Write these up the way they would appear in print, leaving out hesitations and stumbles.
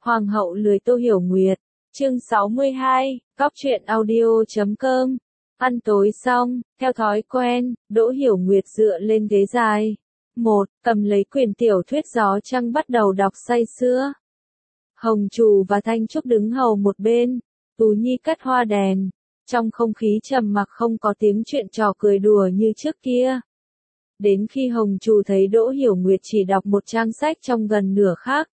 Hoàng hậu lười Tô Hiểu Nguyệt. Chương 62, Cóc truyện audio.com. Ăn tối xong, theo thói quen, Đỗ Hiểu Nguyệt dựa lên ghế dài. Cầm lấy quyển tiểu thuyết Gió Trăng bắt đầu đọc say sưa. Hồng Trù và Thanh Trúc đứng hầu một bên, Tú Nhi cắt hoa đèn. Trong không khí trầm mặc không có tiếng chuyện trò cười đùa như trước kia. Đến khi Hồng Trù thấy Đỗ Hiểu Nguyệt chỉ đọc một trang sách trong gần nửa khác.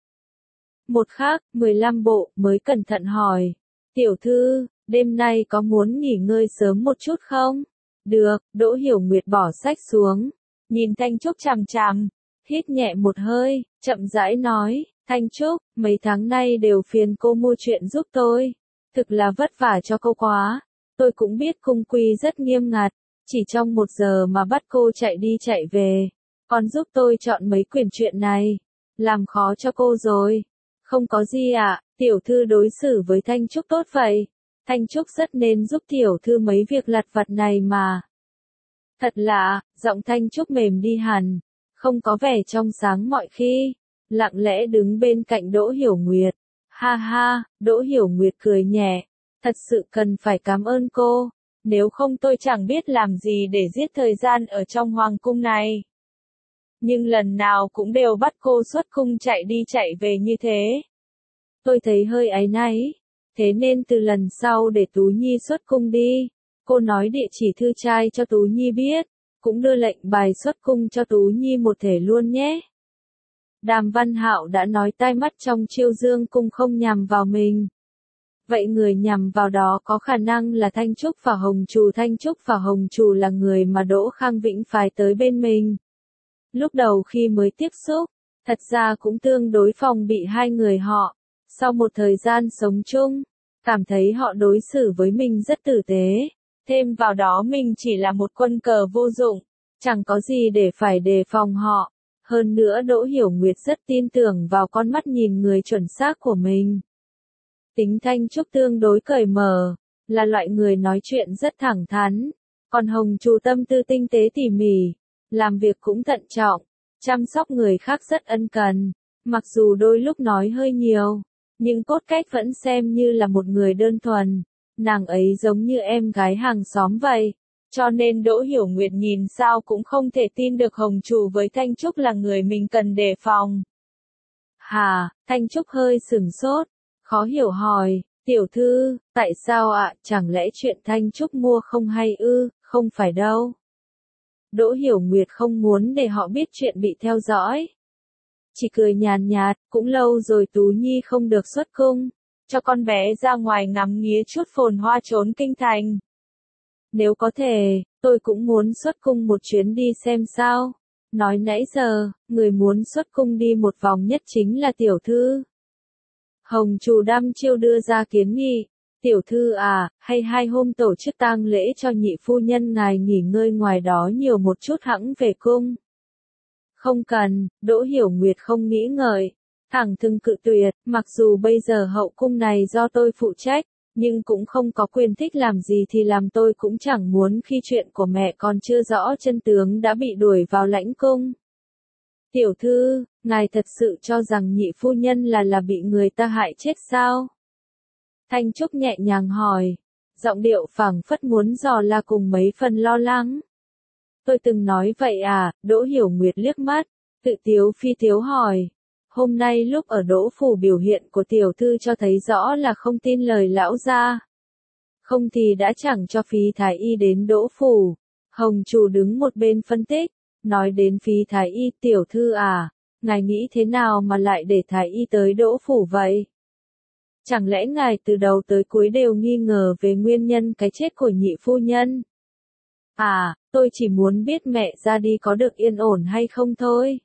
15 bộ, mới cẩn thận hỏi. Tiểu thư, đêm nay có muốn nghỉ ngơi sớm một chút không? Được, Đỗ Hiểu Nguyệt bỏ sách xuống. Nhìn Thanh Trúc chằm chằm, hít nhẹ một hơi, chậm rãi nói. Thanh Trúc, mấy tháng nay đều phiền cô mua chuyện giúp tôi. Thực là vất vả cho cô quá. Tôi cũng biết cung quy rất nghiêm ngặt. Chỉ trong 1 giờ mà bắt cô chạy đi chạy về. Còn giúp tôi chọn mấy quyển truyện này. Làm khó cho cô rồi. Không có gì ạ, tiểu thư đối xử với Thanh Trúc tốt vậy. Thanh Trúc rất nên giúp tiểu thư mấy việc lặt vặt này mà. Thật lạ, giọng Thanh Trúc mềm đi hẳn, không có vẻ trong sáng mọi khi. Lặng lẽ đứng bên cạnh Đỗ Hiểu Nguyệt. Ha ha, Đỗ Hiểu Nguyệt cười nhẹ. Thật sự cần phải cảm ơn cô. Nếu không tôi chẳng biết làm gì để giết thời gian ở trong hoàng cung này. Nhưng lần nào cũng đều bắt cô xuất cung chạy đi chạy về như thế. Tôi thấy hơi áy náy. Thế nên từ lần sau để Tú Nhi xuất cung đi. Cô nói địa chỉ thư trai cho Tú Nhi biết. Cũng đưa lệnh bài xuất cung cho Tú Nhi một thể luôn nhé. Đàm Văn Hạo đã nói tai mắt trong Chiêu Dương cung không nhằm vào mình. Vậy người nhằm vào đó có khả năng là Thanh Trúc và Hồng Trù. Thanh Trúc và Hồng Trù là người mà Đỗ Khang Vĩnh phái tới bên mình. Lúc đầu khi mới tiếp xúc, thật ra cũng tương đối phòng bị hai người họ. Sau một thời gian sống chung, cảm thấy họ đối xử với mình rất tử tế. Thêm vào đó mình chỉ là một quân cờ vô dụng, chẳng có gì để phải đề phòng họ. Hơn nữa Đỗ Hiểu Nguyệt rất tin tưởng vào con mắt nhìn người chuẩn xác của mình. Tính Thanh Trúc tương đối cởi mở, là loại người nói chuyện rất thẳng thắn. Còn Hồng Trù tâm tư tinh tế tỉ mỉ, làm việc cũng thận trọng, chăm sóc người khác rất ân cần. Mặc dù đôi lúc nói hơi nhiều, nhưng cốt cách vẫn xem như là một người đơn thuần. Nàng ấy giống như em gái hàng xóm vậy. Cho nên Đỗ Hiểu Nguyệt nhìn sao cũng không thể tin được Hồng Trù với Thanh Trúc là người mình cần đề phòng. Hà, Thanh Trúc hơi sửng sốt, khó hiểu hỏi, tiểu thư, tại sao ạ, chẳng lẽ chuyện Thanh Trúc mua không hay ư, không phải đâu. Đỗ Hiểu Nguyệt không muốn để họ biết chuyện bị theo dõi. Chỉ cười nhàn nhạt, cũng lâu rồi Tú Nhi không được xuất cung, cho con bé ra ngoài ngắm nghía chút phồn hoa trốn kinh thành. Nếu có thể, tôi cũng muốn xuất cung một chuyến đi xem sao. Nói nãy giờ, người muốn xuất cung đi một vòng nhất chính là tiểu thư. Hồng Trù đăm chiêu đưa ra kiến nghị. Tiểu thư à, hay 2 hôm tổ chức tang lễ cho nhị phu nhân ngài nghỉ ngơi ngoài đó nhiều một chút hẵng về cung. Không cần, Đỗ Hiểu Nguyệt không nghĩ ngợi. Thẳng thừng cự tuyệt, mặc dù bây giờ hậu cung này do tôi phụ trách, nhưng cũng không có quyền thích làm gì thì làm, tôi cũng chẳng muốn khi chuyện của mẹ còn chưa rõ chân tướng đã bị đuổi vào lãnh cung. Tiểu thư, ngài thật sự cho rằng nhị phu nhân là bị người ta hại chết sao? Thanh Trúc nhẹ nhàng hỏi, giọng điệu phảng phất muốn dò la cùng mấy phần lo lắng. Tôi từng nói vậy à, Đỗ Hiểu Nguyệt liếc mắt, tự tiếu phi tiếu hỏi. Hôm nay lúc ở Đỗ phủ biểu hiện của tiểu thư cho thấy rõ là không tin lời lão gia. Không thì đã chẳng cho Phí Thái Y đến Đỗ phủ. Hồng Trù đứng một bên phân tích, nói đến Phí Thái Y, tiểu thư à, ngài nghĩ thế nào mà lại để Thái Y tới Đỗ phủ vậy? Chẳng lẽ ngài từ đầu tới cuối đều nghi ngờ về nguyên nhân cái chết của nhị phu nhân? À, tôi chỉ muốn biết mẹ ra đi có được yên ổn hay không thôi.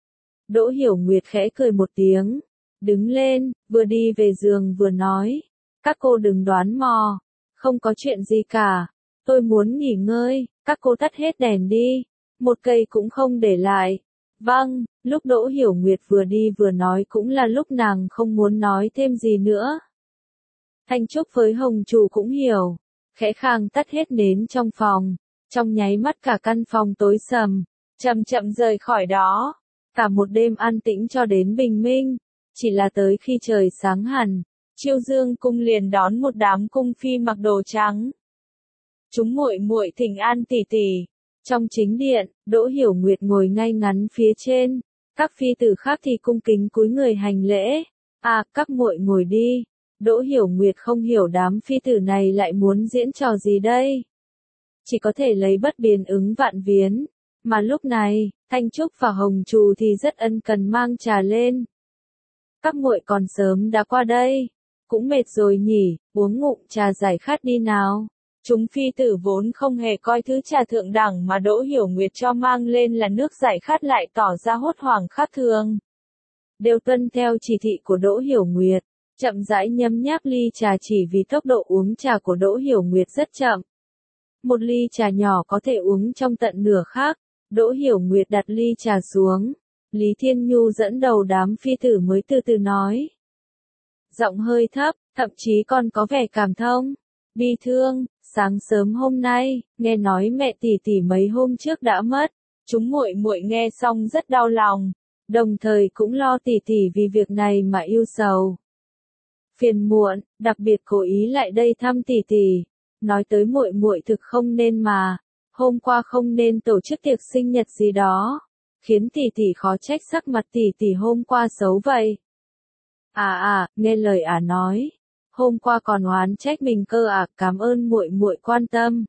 Đỗ Hiểu Nguyệt khẽ cười một tiếng, đứng lên, vừa đi về giường vừa nói. Các cô đừng đoán mò, không có chuyện gì cả. Tôi muốn nghỉ ngơi, các cô tắt hết đèn đi, một cây cũng không để lại. Vâng, lúc Đỗ Hiểu Nguyệt vừa đi vừa nói cũng là lúc nàng không muốn nói thêm gì nữa. Thanh Trúc với Hồng Trù cũng hiểu, khẽ khàng tắt hết nến trong phòng. Trong nháy mắt cả căn phòng tối sầm, chậm chậm rời khỏi đó. Cả một đêm an tĩnh cho đến bình minh. Chỉ là tới khi trời sáng hẳn, Chiêu Dương cung liền đón một đám cung phi mặc đồ trắng. Chúng muội muội thỉnh an tỷ tỷ. Trong chính điện, Đỗ Hiểu Nguyệt ngồi ngay ngắn phía trên, các phi tử khác thì cung kính cúi người hành lễ. À, các muội ngồi đi. Đỗ Hiểu Nguyệt không hiểu đám phi tử này lại muốn diễn trò gì đây. Chỉ có thể lấy bất biến ứng vạn biến. Mà lúc này, Thanh Trúc và Hồng Trù thì rất ân cần mang trà lên. Các muội còn sớm đã qua đây. Cũng mệt rồi nhỉ, uống ngụm trà giải khát đi nào. Chúng phi tử vốn không hề coi thứ trà thượng đẳng mà Đỗ Hiểu Nguyệt cho mang lên là nước giải khát lại tỏ ra hốt hoảng khác thường. Đều tuân theo chỉ thị của Đỗ Hiểu Nguyệt, chậm rãi nhấm nháp ly trà chỉ vì tốc độ uống trà của Đỗ Hiểu Nguyệt rất chậm. Một ly trà nhỏ có thể uống trong tận nửa khắc. Đỗ Hiểu Nguyệt đặt ly trà xuống. Lý Thiên Nhu dẫn đầu đám phi tử mới từ từ nói. Giọng hơi thấp, thậm chí còn có vẻ cảm thông. Bi thương, sáng sớm hôm nay, nghe nói mẹ tỷ tỷ mấy hôm trước đã mất. Chúng muội muội nghe xong rất đau lòng. Đồng thời cũng lo tỷ tỷ vì việc này mà yêu sầu. Phiền muộn, đặc biệt cố ý lại đây thăm tỷ tỷ. Nói tới muội muội thực không nên mà. Hôm qua không nên tổ chức tiệc sinh nhật gì đó. Khiến tỷ tỷ khó trách sắc mặt tỷ tỷ hôm qua xấu vậy. Nghe lời nói. Hôm qua còn oán trách mình cơ cảm ơn muội muội quan tâm.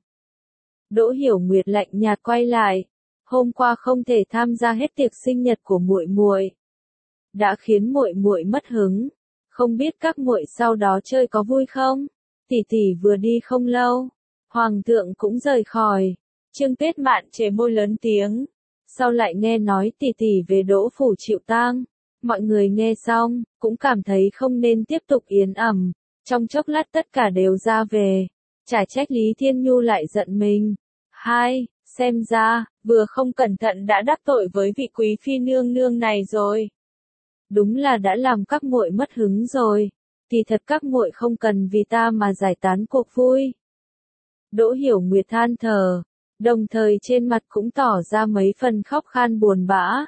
Đỗ Hiểu Nguyệt lạnh nhạt quay lại. Hôm qua không thể tham gia hết tiệc sinh nhật của muội muội, đã khiến muội muội mất hứng. Không biết các muội sau đó chơi có vui không? Tỷ tỷ vừa đi không lâu, hoàng thượng cũng rời khỏi. Trương Tuyết Mạn chề môi lớn tiếng. Sau lại nghe nói tỷ tỷ về Đỗ phủ chịu tang. Mọi người nghe xong, cũng cảm thấy không nên tiếp tục yến ẩm. Trong chốc lát tất cả đều ra về. Chả trách Lý Thiên Nhu lại giận mình. Xem ra, vừa không cẩn thận đã đắc tội với vị quý phi nương nương này rồi. Đúng là đã làm các muội mất hứng rồi. Kỳ thật các muội không cần vì ta mà giải tán cuộc vui. Đỗ Hiểu Nguyệt than thở, đồng thời trên mặt cũng tỏ ra mấy phần khóc khan buồn bã.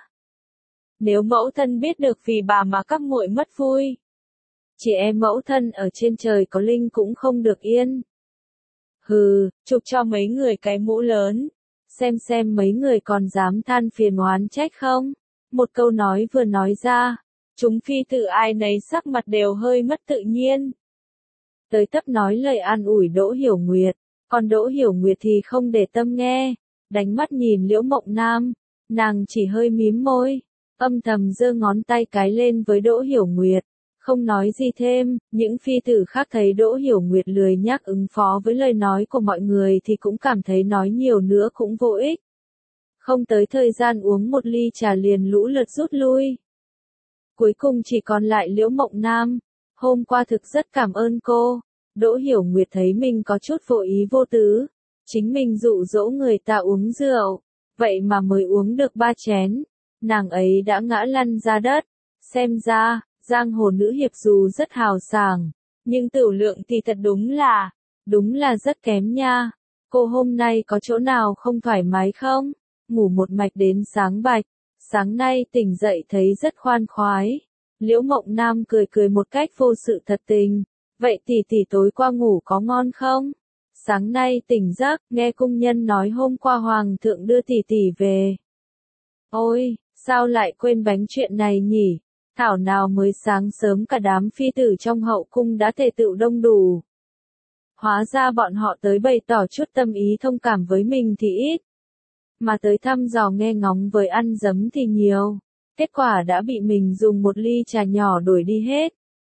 Nếu mẫu thân biết được vì bà mà các muội mất vui, chị em mẫu thân ở trên trời có linh cũng không được yên. Hừ, chụp cho mấy người cái mũ lớn. Xem mấy người còn dám than phiền oán trách không? Một câu nói vừa nói ra, chúng phi tử ai nấy sắc mặt đều hơi mất tự nhiên. Tới tấp nói lời an ủi Đỗ Hiểu Nguyệt, còn Đỗ Hiểu Nguyệt thì không để tâm nghe, đánh mắt nhìn Liễu Mộng Nam, nàng chỉ hơi mím môi, âm thầm giơ ngón tay cái lên với Đỗ Hiểu Nguyệt. Không nói gì thêm, những phi tử khác thấy Đỗ Hiểu Nguyệt lười nhác ứng phó với lời nói của mọi người thì cũng cảm thấy nói nhiều nữa cũng vô ích. Không tới thời gian uống một ly trà liền lũ lượt rút lui. Cuối cùng chỉ còn lại Liễu Mộng Nam. Hôm qua thực rất cảm ơn cô. Đỗ Hiểu Nguyệt thấy mình có chút vô ý vô tứ. Chính mình dụ dỗ người ta uống rượu. Vậy mà mới uống được 3 chén. Nàng ấy đã ngã lăn ra đất. Xem ra, giang hồ nữ hiệp dù rất hào sảng, nhưng tửu lượng thì thật đúng là rất kém nha. Cô hôm nay có chỗ nào không thoải mái không? Ngủ một mạch đến sáng bạch, sáng nay tỉnh dậy thấy rất khoan khoái. Liễu Mộng Nam cười một cách vô sự thật tình. Vậy tỷ tỷ tối qua ngủ có ngon không? Sáng nay tỉnh giấc, nghe cung nhân nói hôm qua hoàng thượng đưa tỷ tỷ về. Ôi, sao lại quên bánh chuyện này nhỉ? Thảo nào mới sáng sớm cả đám phi tử trong hậu cung đã tề tựu đông đủ. Hóa ra bọn họ tới bày tỏ chút tâm ý thông cảm với mình thì ít, mà tới thăm dò nghe ngóng với ăn dấm thì nhiều. Kết quả đã bị mình dùng một ly trà nhỏ đuổi đi hết.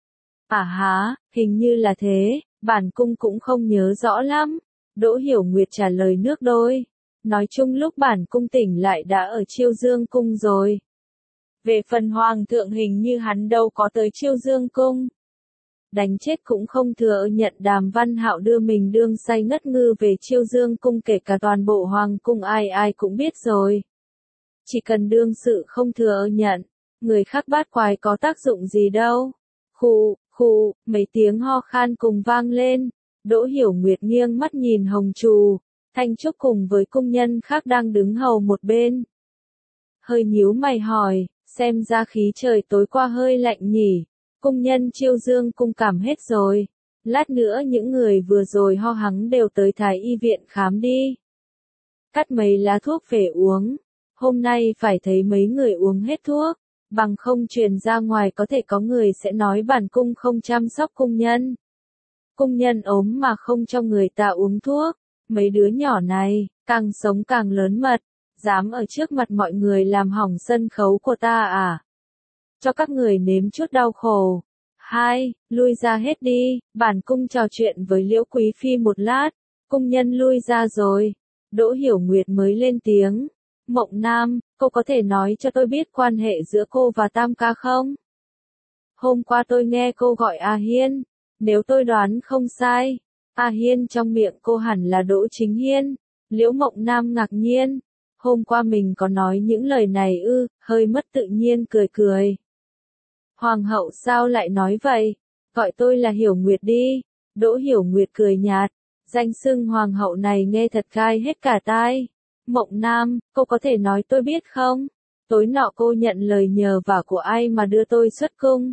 Hình như là thế, bản cung cũng không nhớ rõ lắm. Đỗ Hiểu Nguyệt trả lời nước đôi. Nói chung lúc bản cung tỉnh lại đã ở Chiêu Dương cung rồi. Về phần hoàng thượng hình như hắn đâu có tới Chiêu Dương cung. Đánh chết cũng không thừa nhận Đàm Văn Hạo đưa mình đương say ngất ngư về Chiêu Dương cung, kể cả toàn bộ hoàng cung ai cũng biết rồi. Chỉ cần đương sự không thừa nhận, người khác bát quái có tác dụng gì đâu. Khụ, mấy tiếng ho khan cùng vang lên. Đỗ Hiểu Nguyệt nghiêng mắt nhìn Hồng Trù, Thanh Trúc cùng với cung nhân khác đang đứng hầu một bên. Hơi nhíu mày hỏi, Xem ra khí trời tối qua hơi lạnh nhỉ, cung nhân Chiêu Dương cung cảm hết rồi. Lát nữa những người vừa rồi ho hắng đều tới Thái y viện khám đi. Cắt mấy lá thuốc về uống. Hôm nay phải thấy mấy người uống hết thuốc, bằng không truyền ra ngoài có thể có người sẽ nói bản cung không chăm sóc cung nhân. Cung nhân ốm mà không cho người ta uống thuốc, mấy đứa nhỏ này, càng sống càng lớn mật, dám ở trước mặt mọi người làm hỏng sân khấu của ta à? Cho các người nếm chút đau khổ. Hai, lui ra hết đi, bản cung trò chuyện với Liễu Quý Phi một lát. Cung nhân lui ra rồi. Đỗ Hiểu Nguyệt mới lên tiếng. Mộng Nam, cô có thể nói cho tôi biết quan hệ giữa cô và Tam ca không? Hôm qua tôi nghe cô gọi A Hiên. Nếu tôi đoán không sai, A Hiên trong miệng cô hẳn là Đỗ Chính Hiên. Liễu Mộng Nam ngạc nhiên. Hôm qua mình có nói những lời này ư, hơi mất tự nhiên cười cười. Hoàng hậu sao lại nói vậy? Gọi tôi là Hiểu Nguyệt đi. Đỗ Hiểu Nguyệt cười nhạt. Danh xưng hoàng hậu này nghe thật gai hết cả tai. Mộng Nam, cô có thể nói tôi biết không? Tối nọ cô nhận lời nhờ vả của ai mà đưa tôi xuất cung?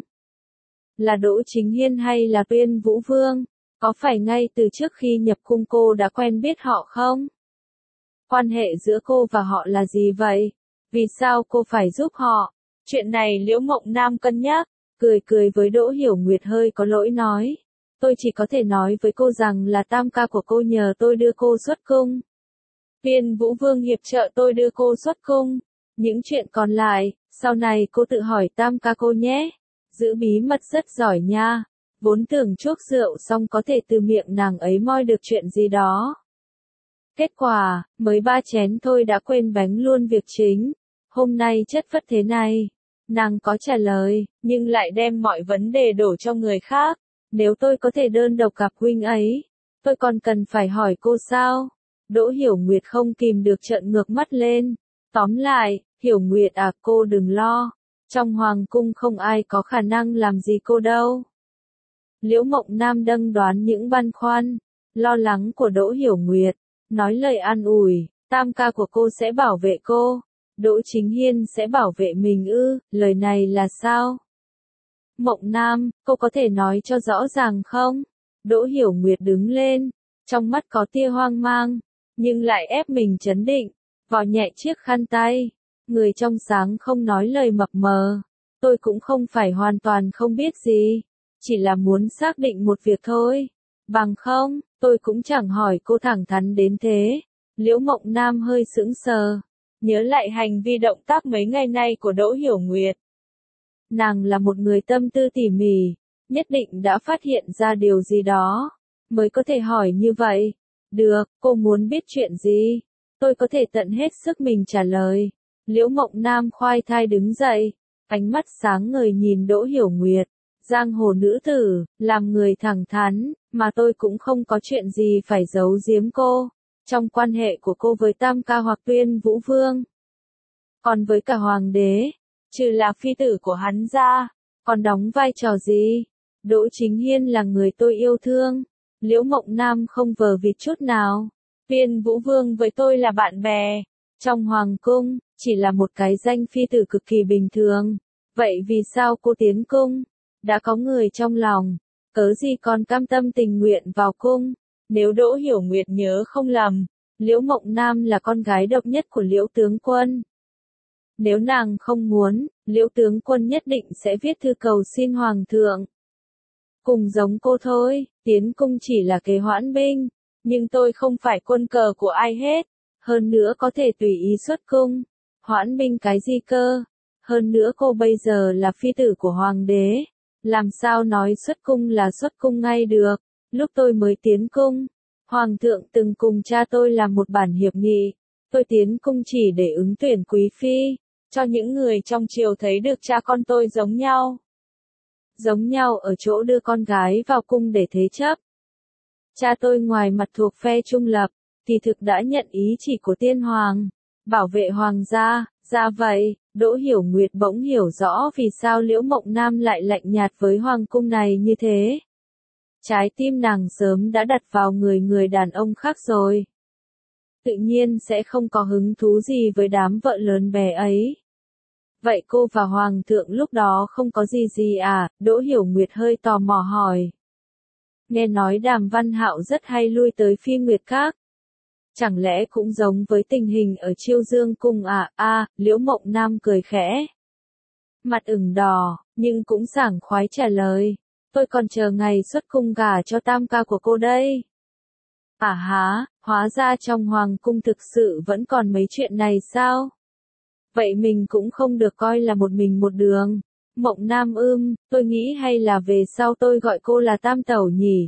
Là Đỗ Chính Hiên hay là Tuyên Vũ Vương? Có phải ngay từ trước khi nhập cung cô đã quen biết họ không? Quan hệ giữa cô và họ là gì vậy? Vì sao cô phải giúp họ? Chuyện này Liễu Mộng Nam cân nhắc, cười với Đỗ Hiểu Nguyệt hơi có lỗi nói. Tôi chỉ có thể nói với cô rằng là Tam ca của cô nhờ tôi đưa cô xuất cung. Tuyên Vũ Vương hiệp trợ tôi đưa cô xuất cung. Những chuyện còn lại, sau này cô tự hỏi Tam ca cô nhé. Giữ bí mật rất giỏi nha. Vốn tưởng chuốc rượu xong có thể từ miệng nàng ấy moi được chuyện gì đó. Kết quả, mới 3 chén thôi đã quên bánh luôn việc chính. Hôm nay chất phất thế này. Nàng có trả lời, nhưng lại đem mọi vấn đề đổ cho người khác. Nếu tôi có thể đơn độc gặp huynh ấy, tôi còn cần phải hỏi cô sao? Đỗ Hiểu Nguyệt không kìm được trợn ngược mắt lên. Tóm lại, Hiểu Nguyệt à, cô đừng lo. Trong hoàng cung không ai có khả năng làm gì cô đâu. Liễu Mộng Nam đâng đoán những băn khoăn, lo lắng của Đỗ Hiểu Nguyệt, nói lời an ủi, Tam ca của cô sẽ bảo vệ cô. Đỗ Chính Hiên sẽ bảo vệ mình ư, lời này là sao? Mộng Nam, cô có thể nói cho rõ ràng không? Đỗ Hiểu Nguyệt đứng lên, trong mắt có tia hoang mang, nhưng lại ép mình trấn định, vò nhẹ chiếc khăn tay. Người trong sáng không nói lời mập mờ. Tôi cũng không phải hoàn toàn không biết gì, chỉ là muốn xác định một việc thôi. Bằng không, tôi cũng chẳng hỏi cô thẳng thắn đến thế. Liễu Mộng Nam hơi sững sờ, nhớ lại hành vi động tác mấy ngày nay của Đỗ Hiểu Nguyệt. Nàng là một người tâm tư tỉ mỉ, nhất định đã phát hiện ra điều gì đó, mới có thể hỏi như vậy. Được, cô muốn biết chuyện gì? Tôi có thể tận hết sức mình trả lời. Liễu Mộng Nam khoai thai đứng dậy, ánh mắt sáng ngời nhìn Đỗ Hiểu Nguyệt. Giang hồ nữ tử, làm người thẳng thắn, mà tôi cũng không có chuyện gì phải giấu giếm cô. Trong quan hệ của cô với Tam ca hoặc Tuyên Vũ Vương, còn với cả Hoàng đế, trừ là phi tử của hắn ra, còn đóng vai trò gì? Đỗ Chính Hiên là người tôi yêu thương. Liễu Mộng Nam không vờ vịt chút nào. Tuyên Vũ Vương với tôi là bạn bè. Trong hoàng cung, chỉ là một cái danh phi tử cực kỳ bình thường. Vậy vì sao cô tiến cung? Đã có người trong lòng, cớ gì còn cam tâm tình nguyện vào cung? Nếu Đỗ Hiểu Nguyệt nhớ không lầm, Liễu Mộng Nam là con gái độc nhất của Liễu tướng quân. Nếu nàng không muốn, Liễu tướng quân nhất định sẽ viết thư cầu xin hoàng thượng. Cùng giống cô thôi, tiến cung chỉ là kế hoãn binh, nhưng tôi không phải quân cờ của ai hết. Hơn nữa có thể tùy ý xuất cung. Hoãn binh cái gì cơ? Hơn nữa cô bây giờ là phi tử của hoàng đế. Làm sao nói xuất cung là xuất cung ngay được? Lúc tôi mới tiến cung, hoàng thượng từng cùng cha tôi làm một bản hiệp nghị. Tôi tiến cung chỉ để ứng tuyển quý phi, cho những người trong triều thấy được cha con tôi giống nhau. Giống nhau ở chỗ đưa con gái vào cung để thế chấp. Cha tôi ngoài mặt thuộc phe trung lập, thì thực đã nhận ý chỉ của tiên hoàng, bảo vệ hoàng gia. Ra vậy, Đỗ Hiểu Nguyệt bỗng hiểu rõ vì sao Liễu Mộng Nam lại lạnh nhạt với hoàng cung này như thế. Trái tim nàng sớm đã đặt vào người đàn ông khác rồi. Tự nhiên sẽ không có hứng thú gì với đám vợ lớn bé ấy. Vậy cô và Hoàng thượng lúc đó không có gì gì à? Đỗ Hiểu Nguyệt hơi tò mò hỏi. Nghe nói Đàm Văn Hạo rất hay lui tới Phi Nguyệt Các. Chẳng lẽ cũng giống với tình hình ở Chiêu Dương Cung à? Liễu Mộng Nam cười khẽ. Mặt ửng đỏ, nhưng cũng sảng khoái trả lời. Tôi còn chờ ngày xuất cung gả cho tam ca của cô đây. À há, hóa ra trong Hoàng cung thực sự vẫn còn mấy chuyện này sao? Vậy mình cũng không được coi là một mình một đường. Mộng Nam tôi nghĩ hay là về sau tôi gọi cô là tam tẩu nhỉ?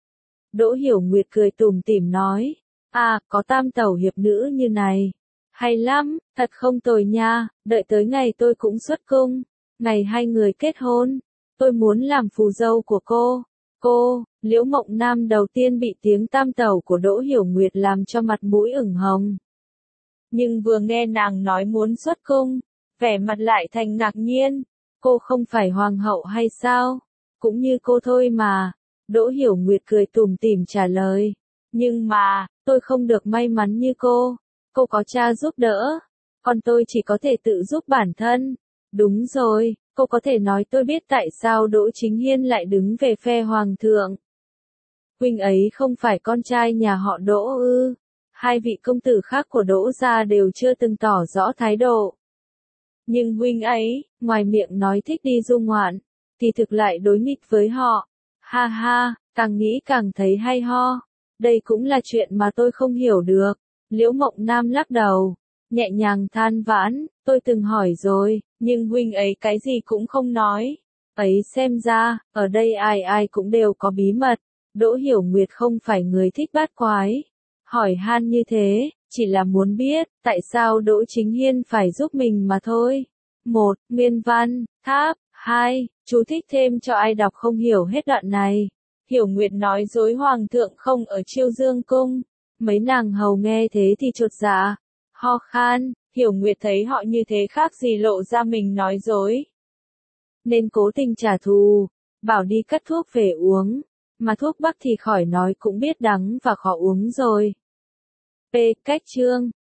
Đỗ Hiểu Nguyệt cười tủm tỉm nói. À, có tam tẩu hiệp nữ như này. Hay lắm, thật không tồi nha, đợi tới ngày tôi cũng xuất cung. Ngày hai người kết hôn. Tôi muốn làm phù dâu của cô. Cô, Liễu Mộng Nam đầu tiên bị tiếng tam tẩu của Đỗ Hiểu Nguyệt làm cho mặt mũi ửng hồng. Nhưng vừa nghe nàng nói muốn xuất cung, vẻ mặt lại thành ngạc nhiên. Cô không phải hoàng hậu hay sao? Cũng như cô thôi mà. Đỗ Hiểu Nguyệt cười tủm tỉm trả lời. Nhưng mà, tôi không được may mắn như cô. Cô có cha giúp đỡ. Còn tôi chỉ có thể tự giúp bản thân. Đúng rồi, cô có thể nói tôi biết tại sao Đỗ Chính Hiên lại đứng về phe hoàng thượng. Huynh ấy không phải con trai nhà họ Đỗ ư? Hai vị công tử khác của Đỗ gia đều chưa từng tỏ rõ thái độ. Nhưng huynh ấy, ngoài miệng nói thích đi du ngoạn, thì thực lại đối nghịch với họ. Ha ha, càng nghĩ càng thấy hay ho. Đây cũng là chuyện mà tôi không hiểu được. Liễu Mộng Nam lắc đầu, nhẹ nhàng than vãn, tôi từng hỏi rồi, nhưng huynh ấy cái gì cũng không nói. Ấy xem ra, ở đây ai ai cũng đều có bí mật. Đỗ Hiểu Nguyệt không phải người thích bát quái. Hỏi han như thế, chỉ là muốn biết, tại sao Đỗ Chính Hiên phải giúp mình mà thôi. 1. Nguyên văn, tháp. 2. Chú thích thêm cho ai đọc không hiểu hết đoạn này. Hiểu Nguyệt nói dối hoàng thượng không ở Chiêu Dương Cung. Mấy nàng hầu nghe thế thì chột dạ. Ho khan, Hiểu Nguyệt thấy họ như thế khác gì lộ ra mình nói dối. Nên cố tình trả thù, bảo đi cất thuốc về uống. Mà thuốc bắc thì khỏi nói cũng biết đắng và khó uống rồi. P. Cách chương